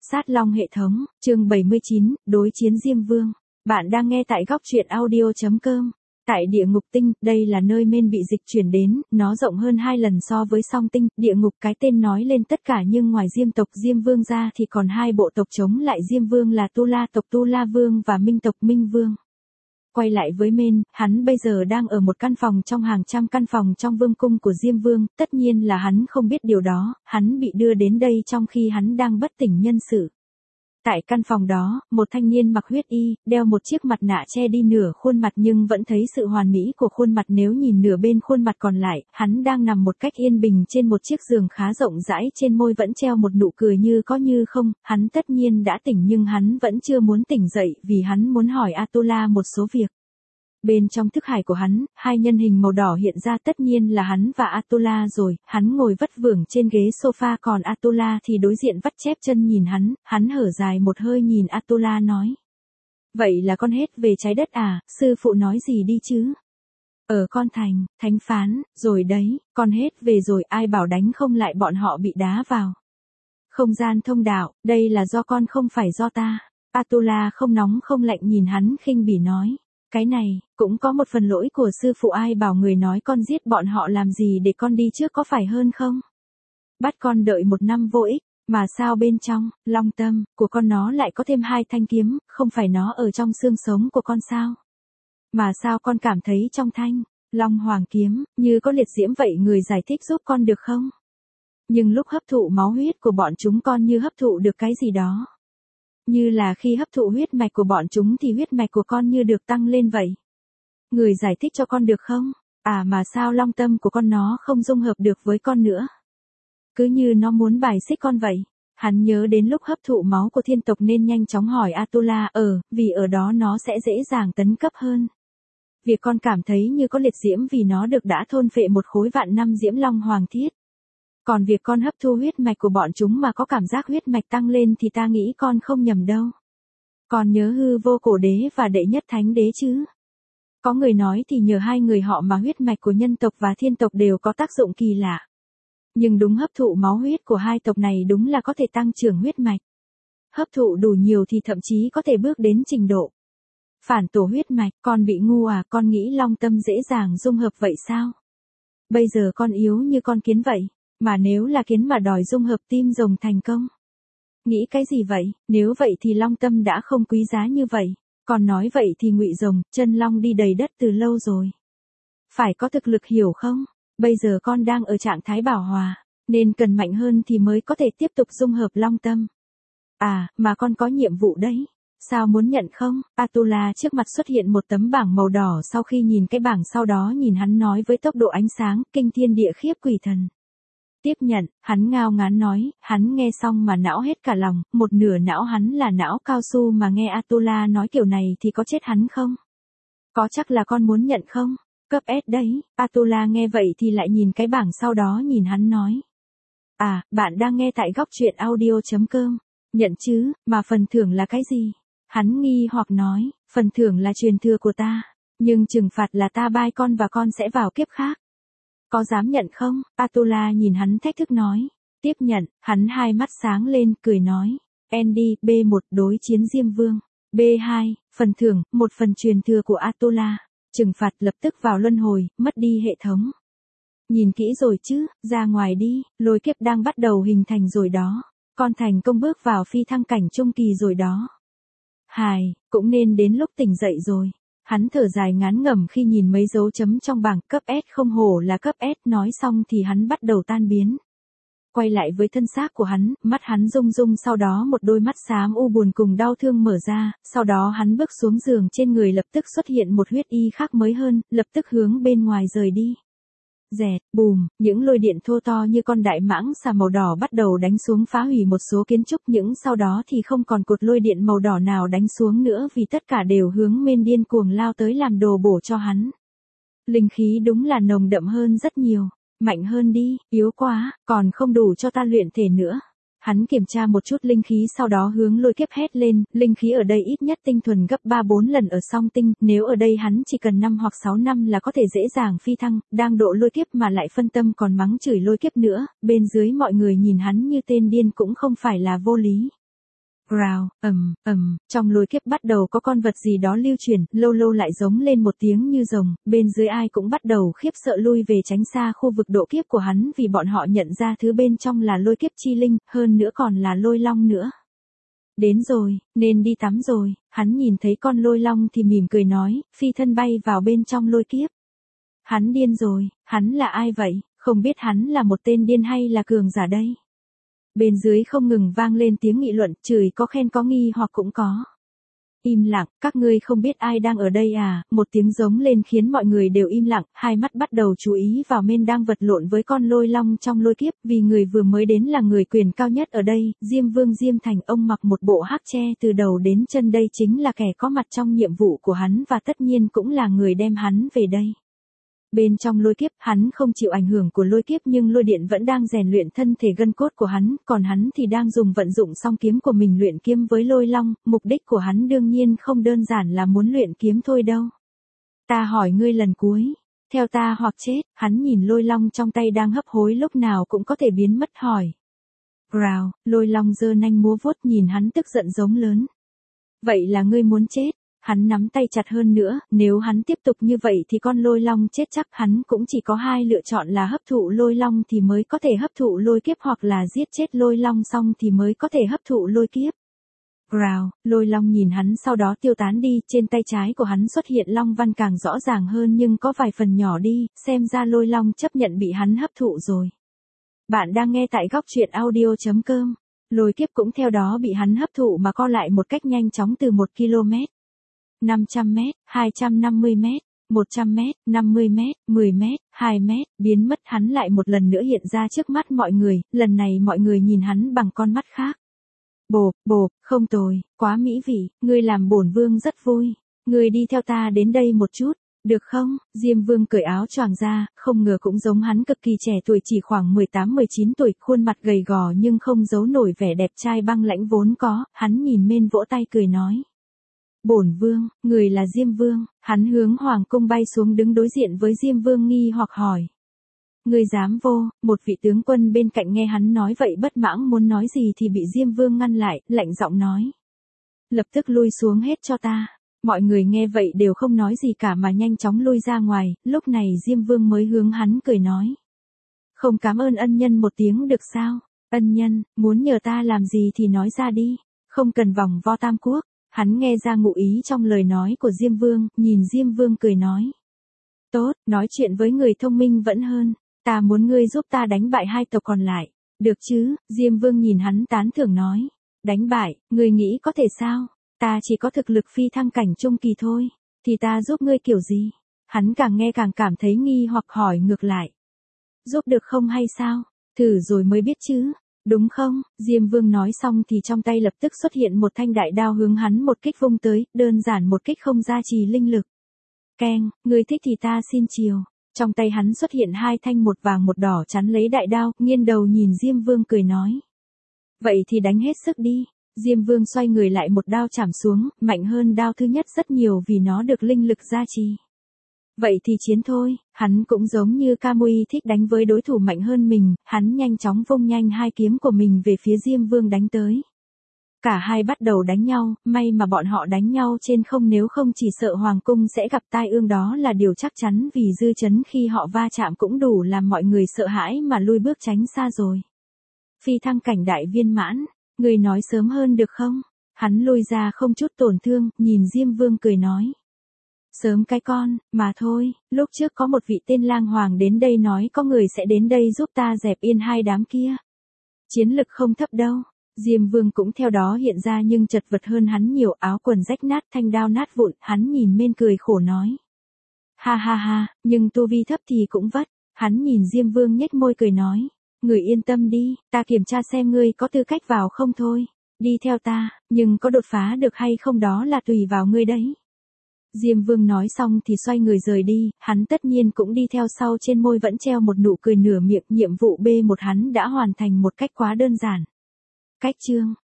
Sát Long hệ thống, chương 79, đối chiến Diêm Vương. Bạn đang nghe tại góc truyện audio.com. Tại địa ngục tinh, đây là nơi men bị dịch chuyển đến, nó rộng hơn 2 lần so với song tinh, địa ngục cái tên nói lên tất cả nhưng ngoài Diêm tộc Diêm Vương ra thì còn hai bộ tộc chống lại Diêm Vương là Tu La tộc Tu La Vương và Minh tộc Minh Vương. Quay lại với men, hắn bây giờ đang ở một căn phòng trong hàng trăm căn phòng trong vương cung của Diêm Vương, tất nhiên là hắn không biết điều đó, hắn bị đưa đến đây trong khi hắn đang bất tỉnh nhân sự. Tại căn phòng đó, một thanh niên mặc huyết y, đeo một chiếc mặt nạ che đi nửa khuôn mặt nhưng vẫn thấy sự hoàn mỹ của khuôn mặt nếu nhìn nửa bên khuôn mặt còn lại, hắn đang nằm một cách yên bình trên một chiếc giường khá rộng rãi, trên môi vẫn treo một nụ cười như có như không, hắn tất nhiên đã tỉnh nhưng hắn vẫn chưa muốn tỉnh dậy vì hắn muốn hỏi Atula một số việc. Bên trong thức hải của hắn, hai nhân hình màu đỏ hiện ra tất nhiên là hắn và Atula rồi, hắn ngồi vắt vưởng trên ghế sofa còn Atula thì đối diện vắt chép chân nhìn hắn hở dài một hơi nhìn Atula nói. Vậy là con hết về trái đất à, sư phụ nói gì đi chứ? Con thánh phán, rồi đấy, con hết về rồi ai bảo đánh không lại bọn họ bị đá vào. Không gian thông đạo, đây là do con không phải do ta. Atula không nóng không lạnh nhìn hắn khinh bỉ nói. Cái này, cũng có một phần lỗi của sư phụ ai bảo người nói con giết bọn họ làm gì để con đi trước có phải hơn không? Bắt con đợi 1 năm vô ích, mà sao bên trong, long tâm, của con nó lại có thêm 2 thanh kiếm, không phải nó ở trong xương sống của con sao? Mà sao con cảm thấy trong thanh, long hoàng kiếm, như có liệt diễm vậy người giải thích giúp con được không? Nhưng lúc hấp thụ máu huyết của bọn chúng con như hấp thụ được cái gì đó. Như là khi hấp thụ huyết mạch của bọn chúng thì huyết mạch của con như được tăng lên vậy. Người giải thích cho con được không? À mà sao long tâm của con nó không dung hợp được với con nữa? Cứ như nó muốn bài xích con vậy. Hắn nhớ đến lúc hấp thụ máu của thiên tộc nên nhanh chóng hỏi Atula, vì ở đó nó sẽ dễ dàng tấn cấp hơn. Việc con cảm thấy như có liệt diễm vì nó được đã thôn phệ một khối vạn năm diễm long hoàng thiết. Còn việc con hấp thu huyết mạch của bọn chúng mà có cảm giác huyết mạch tăng lên thì ta nghĩ con không nhầm đâu. Con nhớ hư vô cổ đế và đệ nhất thánh đế chứ? Có người nói thì nhờ hai người họ mà huyết mạch của nhân tộc và thiên tộc đều có tác dụng kỳ lạ. Nhưng đúng hấp thụ máu huyết của hai tộc này đúng là có thể tăng trưởng huyết mạch. Hấp thụ đủ nhiều thì thậm chí có thể bước đến trình độ phản tổ huyết mạch. Con bị ngu à, con nghĩ long tâm dễ dàng dung hợp vậy sao? Bây giờ con yếu như con kiến vậy. Mà nếu là kiến mà đòi dung hợp tim rồng thành công. Nghĩ cái gì vậy, nếu vậy thì long tâm đã không quý giá như vậy. Còn nói vậy thì ngụy rồng, chân long đi đầy đất từ lâu rồi. Phải có thực lực hiểu không? Bây giờ con đang ở trạng thái bảo hòa, nên cần mạnh hơn thì mới có thể tiếp tục dung hợp long tâm. À, mà con có nhiệm vụ đấy. Sao muốn nhận không? Atula trước mặt xuất hiện một tấm bảng màu đỏ sau khi nhìn cái bảng sau đó nhìn hắn nói với tốc độ ánh sáng, kinh thiên địa khiếp quỷ thần. Tiếp nhận, hắn ngao ngán nói, hắn nghe xong mà não hết cả lòng, một nửa não hắn là não cao su mà nghe Atula nói kiểu này thì có chết hắn không? Có chắc là con muốn nhận không? Cấp S đấy, Atula nghe vậy thì lại nhìn cái bảng sau đó nhìn hắn nói. À, bạn đang nghe tại góc truyện audio.com, nhận chứ, mà phần thưởng là cái gì? Hắn nghi hoặc nói, phần thưởng là truyền thừa của ta, nhưng trừng phạt là ta bai con và con sẽ vào kiếp khác. Có dám nhận không? Atula nhìn hắn thách thức nói. Tiếp nhận, hắn hai mắt sáng lên, cười nói. Andy, B1 đối chiến Diêm Vương. B2, phần thưởng, 1 phần truyền thừa của Atula. Trừng phạt lập tức vào luân hồi, mất đi hệ thống. Nhìn kỹ rồi chứ, ra ngoài đi, lôi kiếp đang bắt đầu hình thành rồi đó. Con thành công bước vào phi thăng cảnh trung kỳ rồi đó. Hài, cũng nên đến lúc tỉnh dậy rồi. Hắn thở dài ngán ngẩm khi nhìn mấy dấu chấm trong bảng, cấp S không hổ là cấp S, nói xong thì hắn bắt đầu tan biến. Quay lại với thân xác của hắn, mắt hắn rung rung sau đó một đôi mắt xám u buồn cùng đau thương mở ra, sau đó hắn bước xuống giường trên người lập tức xuất hiện một huyết y khác mới hơn, lập tức hướng bên ngoài rời đi. Rẹt, bùm, những lôi điện thô to như con đại mãng xà màu đỏ bắt đầu đánh xuống phá hủy một số kiến trúc những sau đó thì không còn cột lôi điện màu đỏ nào đánh xuống nữa vì tất cả đều hướng men điên cuồng lao tới làm đồ bổ cho hắn. Linh khí đúng là nồng đậm hơn rất nhiều, mạnh hơn đi, yếu quá, còn không đủ cho ta luyện thể nữa. Hắn kiểm tra một chút linh khí sau đó hướng lôi kiếp hét lên, linh khí ở đây ít nhất tinh thuần gấp 3-4 lần ở song tinh, nếu ở đây hắn chỉ cần 5 hoặc 6 năm là có thể dễ dàng phi thăng, đang độ lôi kiếp mà lại phân tâm còn mắng chửi lôi kiếp nữa, bên dưới mọi người nhìn hắn như tên điên cũng không phải là vô lý. Rào, trong lôi kiếp bắt đầu có con vật gì đó lưu chuyển, lâu lâu lại giống lên một tiếng như rồng, bên dưới ai cũng bắt đầu khiếp sợ lui về tránh xa khu vực độ kiếp của hắn vì bọn họ nhận ra thứ bên trong là lôi kiếp chi linh, hơn nữa còn là lôi long nữa. Đến rồi, nên đi tắm rồi, hắn nhìn thấy con lôi long thì mỉm cười nói, phi thân bay vào bên trong lôi kiếp. Hắn điên rồi, hắn là ai vậy, không biết hắn là một tên điên hay là cường giả đây. Bên dưới không ngừng vang lên tiếng nghị luận, chửi có khen có nghi hoặc cũng có. Im lặng, các ngươi không biết ai đang ở đây à, một tiếng giống lên khiến mọi người đều im lặng, hai mắt bắt đầu chú ý vào men đang vật lộn với con lôi long trong lôi kiếp, vì người vừa mới đến là người quyền cao nhất ở đây, Diêm Vương Diêm Thành, ông mặc một bộ hắc tre từ đầu đến chân, đây chính là kẻ có mặt trong nhiệm vụ của hắn và tất nhiên cũng là người đem hắn về đây. Bên trong lôi kiếp, hắn không chịu ảnh hưởng của lôi kiếp nhưng lôi điện vẫn đang rèn luyện thân thể gân cốt của hắn, còn hắn thì đang dùng vận dụng song kiếm của mình luyện kiếm với lôi long, mục đích của hắn đương nhiên không đơn giản là muốn luyện kiếm thôi đâu. Ta hỏi ngươi lần cuối, theo ta hoặc chết, hắn nhìn lôi long trong tay đang hấp hối lúc nào cũng có thể biến mất hỏi. Rào, lôi long giơ nanh múa vuốt nhìn hắn tức giận giống lớn. Vậy là ngươi muốn chết? Hắn nắm tay chặt hơn nữa, nếu hắn tiếp tục như vậy thì con lôi long chết chắc, hắn cũng chỉ có hai lựa chọn là hấp thụ lôi long thì mới có thể hấp thụ lôi kiếp hoặc là giết chết lôi long xong thì mới có thể hấp thụ lôi kiếp. Rào, lôi long nhìn hắn sau đó tiêu tán đi, trên tay trái của hắn xuất hiện long văn càng rõ ràng hơn nhưng có vài phần nhỏ đi, xem ra lôi long chấp nhận bị hắn hấp thụ rồi. Bạn đang nghe tại góc truyện audio.com. Lôi kiếp cũng theo đó bị hắn hấp thụ mà co lại một cách nhanh chóng từ 1 km. 500 mét, 250 mét, 100 mét, 50 mét, 10 mét, 2 mét, biến mất, hắn lại một lần nữa hiện ra trước mắt mọi người, lần này mọi người nhìn hắn bằng con mắt khác. Bộp, không tồi, quá mỹ vị, ngươi làm bổn vương rất vui, ngươi đi theo ta đến đây một chút, được không? Diêm Vương cởi áo choàng ra, không ngờ cũng giống hắn cực kỳ trẻ tuổi, chỉ khoảng 18-19 tuổi, khuôn mặt gầy gò nhưng không giấu nổi vẻ đẹp trai băng lãnh vốn có, hắn nhìn men vỗ tay cười nói. Bổn vương, người là Diêm Vương, hắn hướng hoàng cung bay xuống đứng đối diện với Diêm Vương nghi hoặc hỏi. Người dám vô, một vị tướng quân bên cạnh nghe hắn nói vậy bất mãn muốn nói gì thì bị Diêm Vương ngăn lại, lạnh giọng nói. Lập tức lui xuống hết cho ta. Mọi người nghe vậy đều không nói gì cả mà nhanh chóng lui ra ngoài, lúc này Diêm Vương mới hướng hắn cười nói. Không cảm ơn ân nhân một tiếng được sao? Ân nhân, muốn nhờ ta làm gì thì nói ra đi, không cần vòng vo tam quốc. Hắn nghe ra ngụ ý trong lời nói của Diêm Vương, nhìn Diêm Vương cười nói. Tốt, nói chuyện với người thông minh vẫn hơn, ta muốn ngươi giúp ta đánh bại hai tộc còn lại. Được chứ? Diêm Vương nhìn hắn tán thưởng nói. Đánh bại, ngươi nghĩ có thể sao? Ta chỉ có thực lực phi thăng cảnh trung kỳ thôi, thì ta giúp ngươi kiểu gì? Hắn càng nghe càng cảm thấy nghi hoặc hỏi ngược lại. Giúp được không hay sao? Thử rồi mới biết chứ. Đúng không? Diêm Vương nói xong thì trong tay lập tức xuất hiện một thanh đại đao hướng hắn một kích vung tới, đơn giản một kích không gia trì linh lực. Keng, ngươi thích thì ta xin chiều. Trong tay hắn xuất hiện hai thanh một vàng một đỏ chắn lấy đại đao, nghiêng đầu nhìn Diêm Vương cười nói. Vậy thì đánh hết sức đi. Diêm Vương xoay người lại một đao chảm xuống, mạnh hơn đao thứ nhất rất nhiều vì nó được linh lực gia trì. Vậy thì chiến thôi, hắn cũng giống như Kamui thích đánh với đối thủ mạnh hơn mình, hắn nhanh chóng vung nhanh hai kiếm của mình về phía Diêm Vương đánh tới. Cả hai bắt đầu đánh nhau, may mà bọn họ đánh nhau trên không nếu không chỉ sợ hoàng cung sẽ gặp tai ương đó là điều chắc chắn vì dư chấn khi họ va chạm cũng đủ làm mọi người sợ hãi mà lui bước tránh xa rồi. Phi thăng cảnh đại viên mãn, người nói sớm hơn được không? Hắn lui ra không chút tổn thương, nhìn Diêm Vương cười nói. Sớm cái con, mà thôi, lúc trước có một vị tên lang hoàng đến đây nói có người sẽ đến đây giúp ta dẹp yên hai đám kia. Chiến lực không thấp đâu. Diêm Vương cũng theo đó hiện ra nhưng chật vật hơn hắn nhiều, áo quần rách nát, thanh đao nát vụn, hắn nhìn men cười khổ nói. Ha ha ha, nhưng tu vi thấp thì cũng vất. Hắn nhìn Diêm Vương nhếch môi cười nói. Người yên tâm đi, ta kiểm tra xem ngươi có tư cách vào không thôi. Đi theo ta, nhưng có đột phá được hay không đó là tùy vào ngươi đấy. Diêm Vương nói xong thì xoay người rời đi, hắn tất nhiên cũng đi theo sau, trên môi vẫn treo một nụ cười nửa miệng, nhiệm vụ B1 hắn đã hoàn thành một cách quá đơn giản. Cách chương